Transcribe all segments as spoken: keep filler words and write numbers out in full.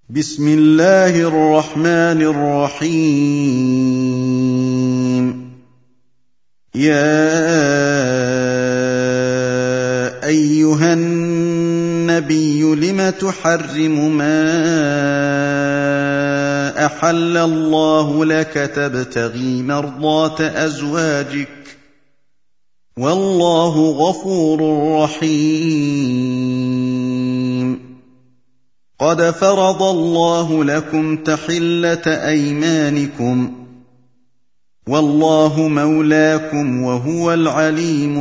بسم الله الرحمن الرحيم. يا أيها النبي لم تحرم ما أحل الله لك تبتغي مرضات أزواجك والله غفور رحيم. قد فرض الله لكم تحلة أيمانكم والله مولاكم وهو العليم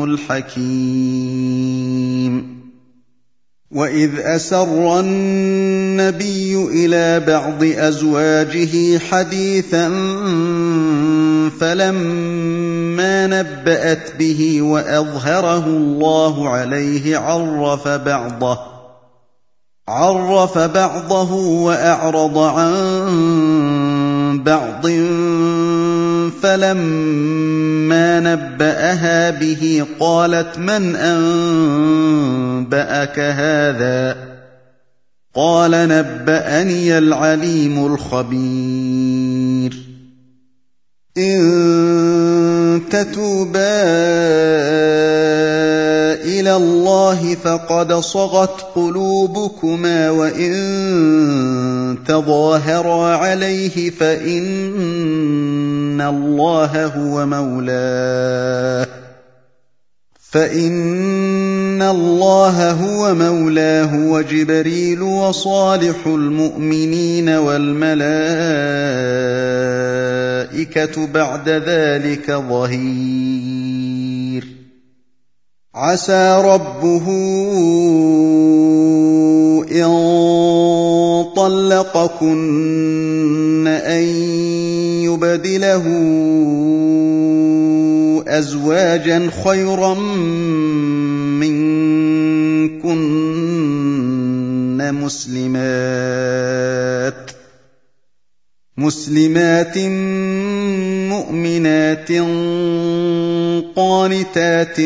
الحكيم. وإذ أسر النبي إلى بعض أزواجه حديثا فلما نبأت به وأظهره الله عليه عرف بعضه عرف بعضه وأعرض عن بعض فلما نبأها به قالت من أنبأك هذا قال نبأني العليم الخبير. إن تتوبا إلى الله فقد صغت قلوبكما وإن تظاهرا عليه فإن الله هو مولاه فإن الله هو مولاه وجبريل وصالح المؤمنين والملائكة بعد ذلك ظهير. عسى ربه إن طلقكن أن يبدله أزواجا خيرا منكن مسلمات مسلمات مؤمنات قانتات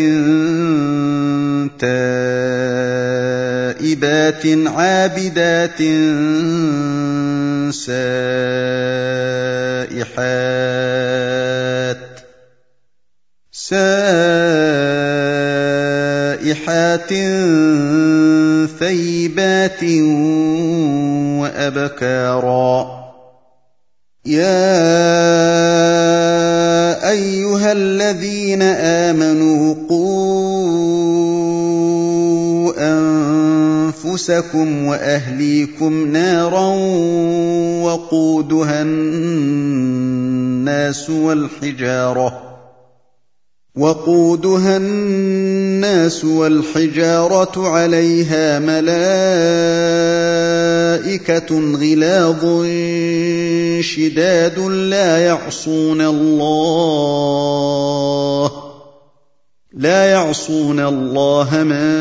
تائبات عابدات سائحات سائحات ثيبات وأبكارا. يا أيها الذين آمنوا قوا أنفسكم وأهليكم نارا وقودها الناس والحجارة وقودها الناس والحجارة عليها ملائكة غلاظ شداد لا يعصون الله لا يعصون الله ما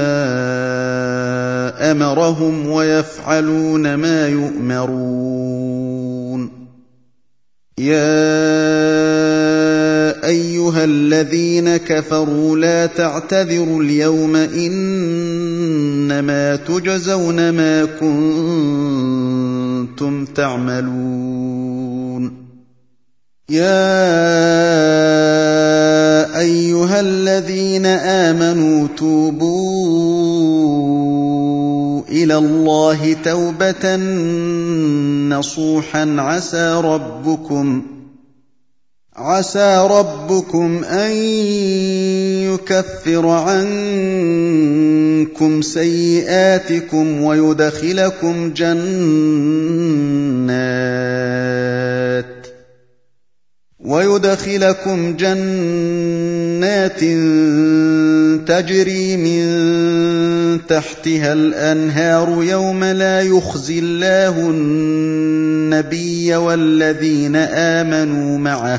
أمرهم ويفعلون ما يؤمرون. يا أيها الذين كفروا لا تعتذروا اليوم إنما تجزون ما كنتم تعملون. يا أيها الذين آمنوا توبوا إلى الله توبة نصوحا عسى ربكم عسى ربكم أن يكفر عنكم سيئاتكم ويدخلكم جنات ويدخلكم جنات تجري من تحتها الأنهار يوم لا يخزي الله النبي والذين آمنوا معه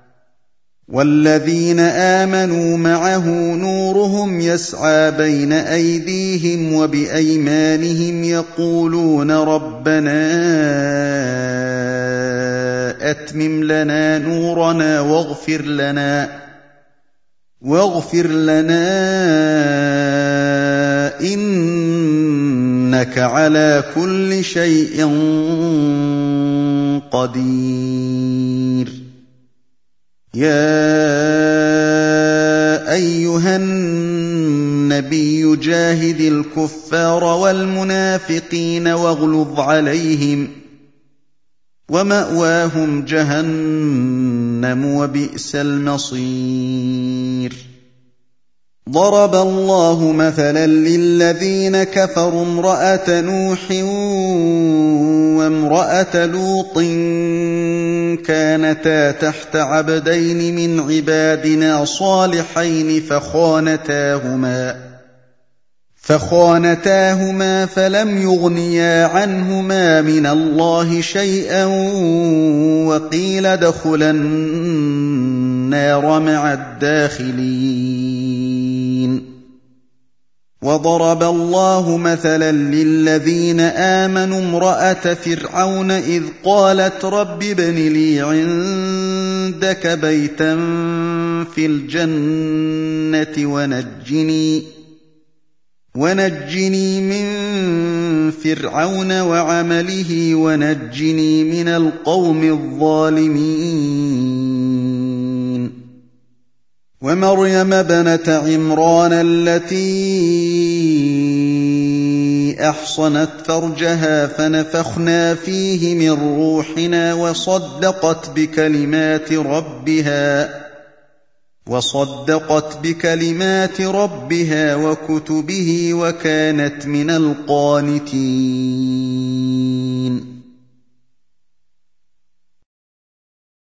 والذين آمنوا معه نورهم يسعى بين أيديهم وبأيمانهم يقولون ربنا أتمم لنا نورنا واغفر لنا واغفر لنا إن إنك على كل شيء قدير يا أيها النبي جاهد الكفار والمنافقين واغلظ عليهم ومأواهم جهنم وبئس المصير ضرب الله مثلا للذين كفروا امرأة نوح وامرأة لوط كانتا تحت عبدين من عبادنا صالحين فخانتاهما فخانتاهما فلم يغنيا عنهما من الله شيئا وقيل ادخلا النار مع الداخلين وضرب الله مثلا للذين آمنوا امرأة فرعون إذ قالت رب ابن لي عندك بيتا في الجنة ونجني ونجني من فرعون وعمله ونجني من القوم الظالمين ومريم ابنة عمران التي أحصنت فرجها فنفخنا فيه من روحنا وصدقت بكلمات ربها وصدقت بكلمات ربها وكتبه وكانت من القانتين